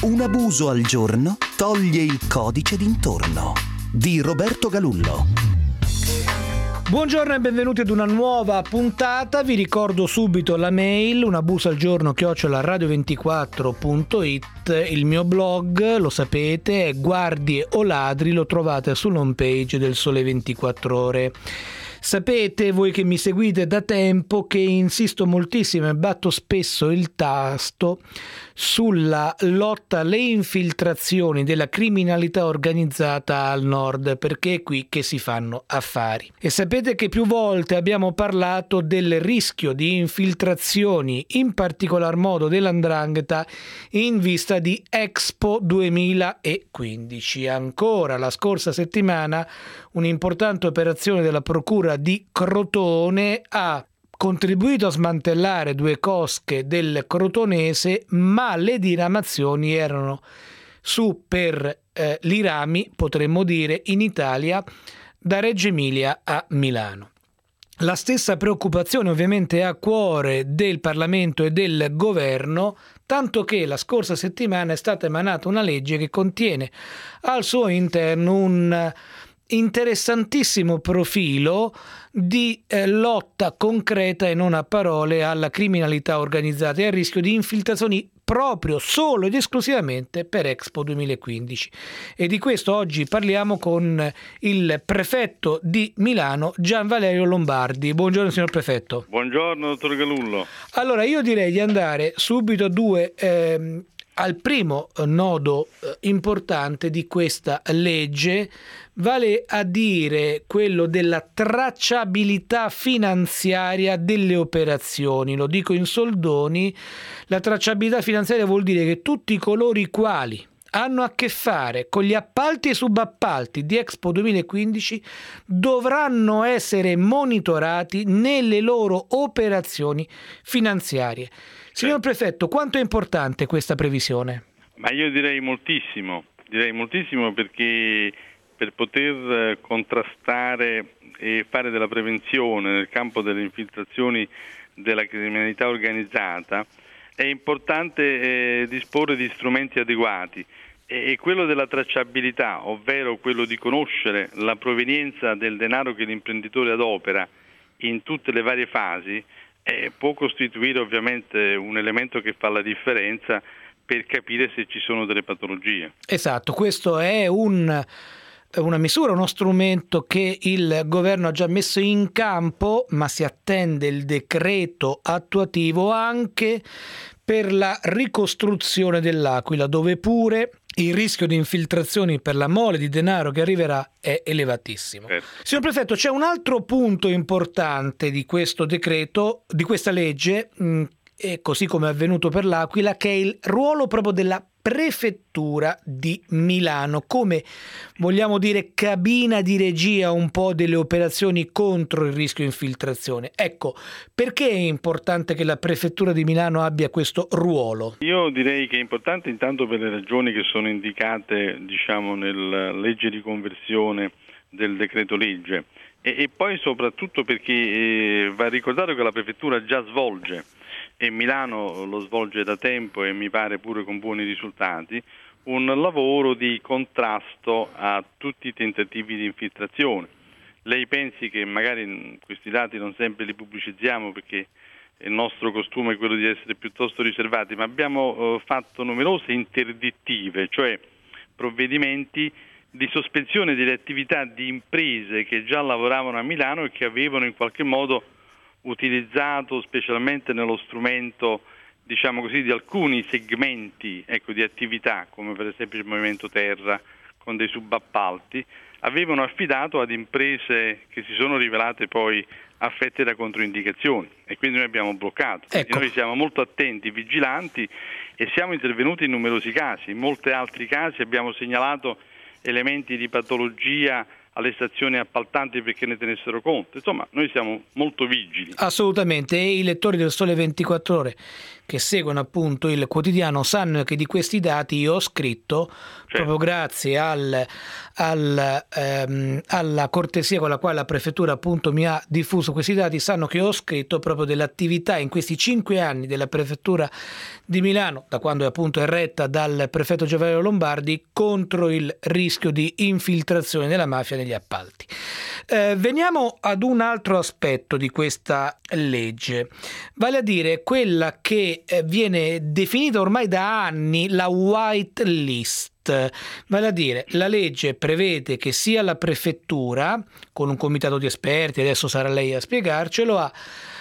Un abuso al giorno toglie il codice d'intorno di Roberto Galullo. Buongiorno e benvenuti ad una nuova puntata. Vi ricordo subito la mail unabusoalgiorno@radio24.it. Il mio blog, lo sapete, è Guardie o Ladri, lo trovate sull'home page del Sole 24 Ore. Sapete, voi che mi seguite da tempo, che insisto moltissimo e batto spesso il tasto sulla lotta alle infiltrazioni della criminalità organizzata al nord, perché è qui che si fanno affari. E sapete che più volte abbiamo parlato del rischio di infiltrazioni, in particolar modo dell''ndrangheta, in vista di Expo 2015. Ancora la scorsa settimana un'importante operazione della Procura di Crotone ha contribuito a smantellare 2 cosche del crotonese, ma le diramazioni erano su per Lirami, potremmo dire, in Italia, da Reggio Emilia a Milano. La stessa preoccupazione ovviamente è a cuore del Parlamento e del Governo, tanto che la scorsa settimana è stata emanata una legge che contiene al suo interno un interessantissimo profilo di lotta concreta e non a parole alla criminalità organizzata e al rischio di infiltrazioni proprio, solo ed esclusivamente per Expo 2015. E di questo oggi parliamo con il prefetto di Milano, Gian Valerio Lombardi. Buongiorno signor prefetto. Buongiorno dottor Galullo. Allora io direi di andare subito al primo nodo importante di questa legge, vale a dire quello della tracciabilità finanziaria delle operazioni. Lo dico in soldoni, la tracciabilità finanziaria vuol dire che tutti coloro i quali hanno a che fare con gli appalti e subappalti di Expo 2015 dovranno essere monitorati nelle loro operazioni finanziarie. Signor prefetto, quanto è importante questa previsione? Ma io direi moltissimo perché per poter contrastare e fare della prevenzione nel campo delle infiltrazioni della criminalità organizzata è importante disporre di strumenti adeguati e quello della tracciabilità, ovvero quello di conoscere la provenienza del denaro che l'imprenditore adopera in tutte le varie fasi, può costituire ovviamente un elemento che fa la differenza per capire se ci sono delle patologie. Esatto, questo è una misura, uno strumento che il governo ha già messo in campo, ma si attende il decreto attuativo anche per la ricostruzione dell'Aquila, dove pure il rischio di infiltrazioni per la mole di denaro che arriverà è elevatissimo. Signor prefetto, c'è un altro punto importante di questo decreto, di questa legge, e così come è avvenuto per l'Aquila, che è il ruolo proprio della Prefettura di Milano, come vogliamo dire cabina di regia un po' delle operazioni contro il rischio infiltrazione. Ecco, perché è importante che la Prefettura di Milano abbia questo ruolo? Io direi che è importante intanto per le ragioni che sono indicate, nella legge di conversione del decreto legge e poi soprattutto perché va ricordato che la Prefettura già svolge, e Milano lo svolge da tempo e mi pare pure con buoni risultati, un lavoro di contrasto a tutti i tentativi di infiltrazione. Lei pensi che magari questi dati non sempre li pubblicizziamo perché il nostro costume è quello di essere piuttosto riservati, ma abbiamo fatto numerose interdittive, cioè provvedimenti di sospensione delle attività di imprese che già lavoravano a Milano e che avevano in qualche modo utilizzato specialmente nello strumento, di alcuni segmenti di attività, come per esempio il movimento terra con dei subappalti, avevano affidato ad imprese che si sono rivelate poi affette da controindicazioni e quindi noi abbiamo bloccato. Quindi noi siamo molto attenti, vigilanti e siamo intervenuti in numerosi casi. In molti altri casi abbiamo segnalato elementi di patologia alle stazioni appaltanti perché ne tenessero conto. Insomma, noi siamo molto vigili. Assolutamente, e i lettori del Sole 24 Ore che seguono appunto il quotidiano sanno che di questi dati io ho scritto, proprio grazie alla cortesia con la quale la prefettura appunto mi ha diffuso questi dati, sanno che ho scritto proprio dell'attività in questi 5 anni della prefettura di Milano, da quando appunto è retta dal prefetto Gianvalerio Lombardi, contro il rischio di infiltrazione della mafia negli appalti. Veniamo ad un altro aspetto di questa legge, vale a dire quella che viene definita ormai da anni la white list. Vale a dire, la legge prevede che sia la prefettura, con un comitato di esperti, adesso sarà lei a spiegarcelo, a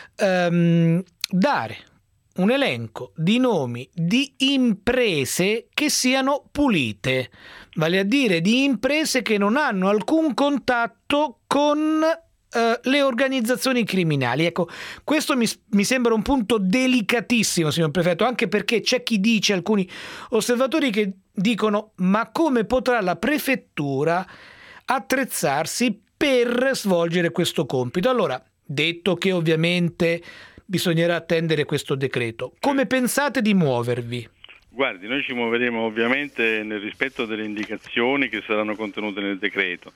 dare un elenco di nomi di imprese che siano pulite, vale a dire di imprese che non hanno alcun contatto con le organizzazioni criminali. Ecco, questo mi sembra un punto delicatissimo, signor Prefetto, anche perché c'è chi dice, alcuni osservatori che dicono: ma come potrà la prefettura attrezzarsi per svolgere questo compito? Allora, detto che ovviamente bisognerà attendere questo decreto, come pensate di muovervi? Guardi, noi ci muoveremo ovviamente nel rispetto delle indicazioni che saranno contenute nel decreto.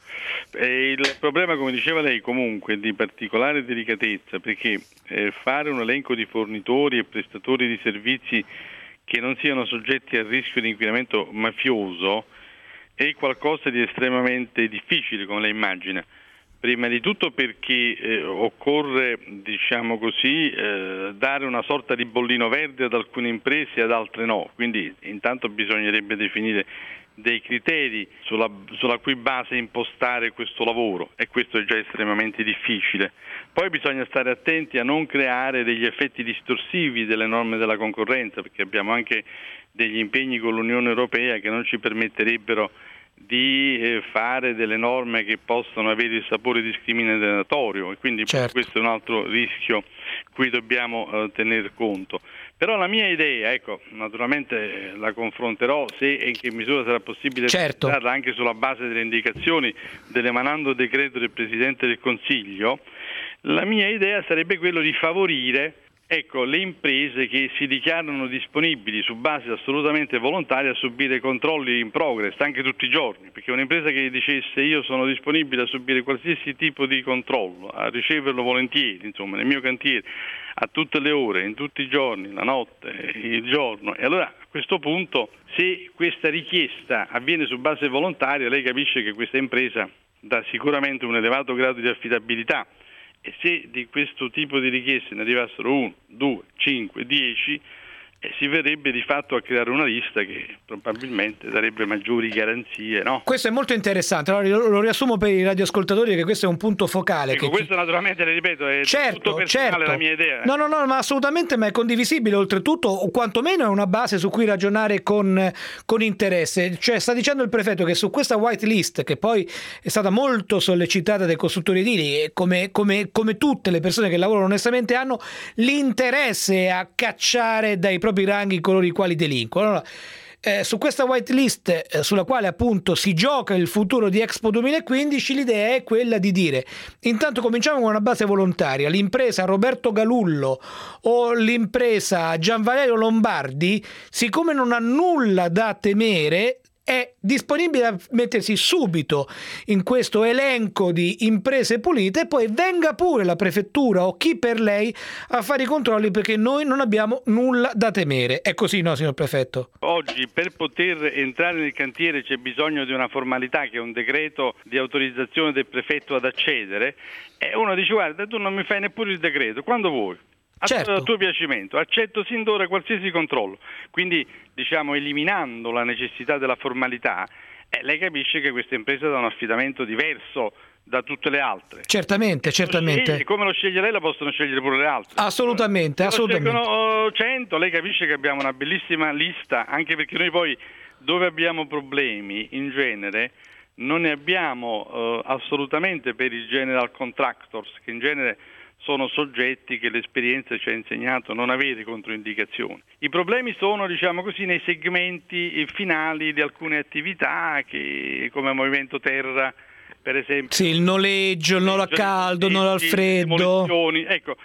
Il problema, come diceva lei, comunque è di particolare delicatezza, perché fare un elenco di fornitori e prestatori di servizi che non siano soggetti a rischio di inquinamento mafioso è qualcosa di estremamente difficile, come lei immagina. Prima di tutto perché occorre, diciamo così, dare una sorta di bollino verde ad alcune imprese e ad altre no, quindi intanto bisognerebbe definire dei criteri sulla cui base impostare questo lavoro, e questo è già estremamente difficile. Poi bisogna stare attenti a non creare degli effetti distorsivi delle norme della concorrenza, perché abbiamo anche degli impegni con l'Unione Europea che non ci permetterebbero di fare delle norme che possono avere il sapore discriminatorio, e quindi questo è un altro rischio cui dobbiamo tener conto. Però la mia idea, ecco, naturalmente la confronterò se e in che misura sarà possibile darla anche sulla base delle indicazioni dell'emanando decreto del Presidente del Consiglio. La mia idea sarebbe quello di favorire le imprese che si dichiarano disponibili su base assolutamente volontaria a subire controlli in progress anche tutti i giorni, perché un'impresa che dicesse io sono disponibile a subire qualsiasi tipo di controllo, a riceverlo volentieri, insomma, nel mio cantiere, a tutte le ore, in tutti i giorni, la notte, il giorno, e allora a questo punto, se questa richiesta avviene su base volontaria, lei capisce che questa impresa dà sicuramente un elevato grado di affidabilità. E se di questo tipo di richieste ne arrivassero 1, 2, 5, 10, si verrebbe di fatto a creare una lista che probabilmente darebbe maggiori garanzie, no? Questo è molto interessante. Allora lo riassumo per i radioascoltatori, che questo è un punto focale. Ecco, questo naturalmente, le ripeto, è tutto personale, la mia idea. No, ma assolutamente, ma è condivisibile oltretutto, o quantomeno è una base su cui ragionare con interesse. Cioè, sta dicendo il prefetto che su questa white list, che poi è stata molto sollecitata dai costruttori edili, e come tutte le persone che lavorano onestamente hanno l'interesse a cacciare dai propri ranghi coloro i quali delinquono. Allora, su questa white list sulla quale appunto si gioca il futuro di Expo 2015, l'idea è quella di dire: intanto cominciamo con una base volontaria, l'impresa Roberto Galullo o l'impresa Gianvalerio Lombardi, siccome non ha nulla da temere, è disponibile a mettersi subito in questo elenco di imprese pulite, e poi venga pure la prefettura o chi per lei a fare i controlli, perché noi non abbiamo nulla da temere. È così, no, signor Prefetto? Oggi per poter entrare nel cantiere c'è bisogno di una formalità, che è un decreto di autorizzazione del prefetto ad accedere, e uno dice: guarda, tu non mi fai neppure il decreto, quando vuoi. A tuo piacimento, accetto sin d'ora qualsiasi controllo. Quindi, diciamo, eliminando la necessità della formalità, lei capisce che questa impresa ha un affidamento diverso da tutte le altre. Certamente. Come lo sceglie lei, la possono scegliere pure le altre. Assolutamente. Se scelgono 100, lei capisce che abbiamo una bellissima lista, anche perché noi poi, dove abbiamo problemi, in genere, non ne abbiamo assolutamente per i general contractors, che in genere sono soggetti che l'esperienza ci ha insegnato non avere controindicazioni. I problemi sono, diciamo così, nei segmenti finali di alcune attività, che come Movimento Terra, per esempio. Sì, il noleggio, il nolo a caldo, il nolo al freddo. Ecco,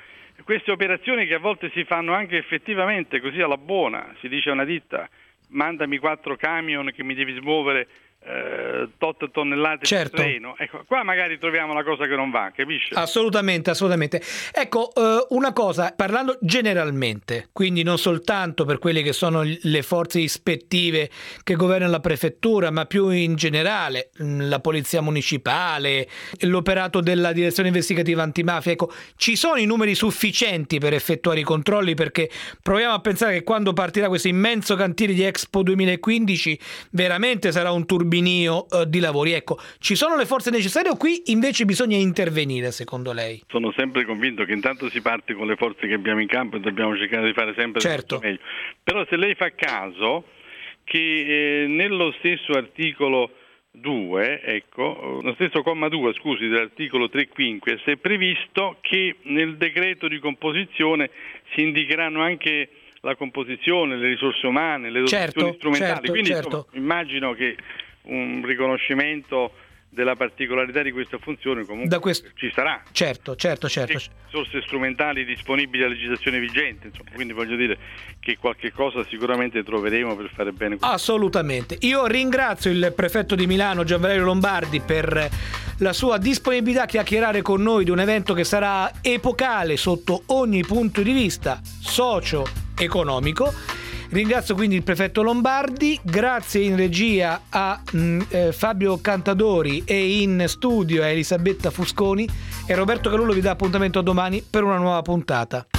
queste operazioni che a volte si fanno anche effettivamente così alla buona, si dice a una ditta mandami 4 camion che mi devi smuovere tot tonnellate di terreno. Ecco, qua magari troviamo la cosa che non va, capisci? Assolutamente. Ecco, una cosa, parlando generalmente, quindi non soltanto per quelle che sono le forze ispettive che governano la prefettura, ma più in generale, la polizia municipale, l'operato della direzione investigativa antimafia, ecco, ci sono i numeri sufficienti per effettuare i controlli? Perché proviamo a pensare che quando partirà questo immenso cantiere di Expo 2015 veramente sarà un turbinio di lavori. Ecco, ci sono le forze necessarie o qui invece bisogna intervenire, secondo lei? Sono sempre convinto che intanto si parte con le forze che abbiamo in campo e dobbiamo cercare di fare sempre il meglio. Però se lei fa caso che nello stesso articolo 2, ecco, lo stesso comma 2, scusi, dell'articolo 3-quinquies è previsto che nel decreto di composizione si indicheranno anche la composizione, le risorse umane, le dotazioni strumentali. Quindi insomma, immagino che un riconoscimento della particolarità di questa funzione comunque ci sarà. Certo. Risorse strumentali disponibili a legislazione vigente, insomma, quindi voglio dire che qualche cosa sicuramente troveremo per fare bene. Assolutamente. Io ringrazio il prefetto di Milano Gianvalerio Lombardi per la sua disponibilità a chiacchierare con noi di un evento che sarà epocale sotto ogni punto di vista socio-economico. Ringrazio quindi il prefetto Lombardi, grazie in regia a Fabio Cantadori e in studio a Elisabetta Fusconi, e Roberto Galullo vi dà appuntamento a domani per una nuova puntata.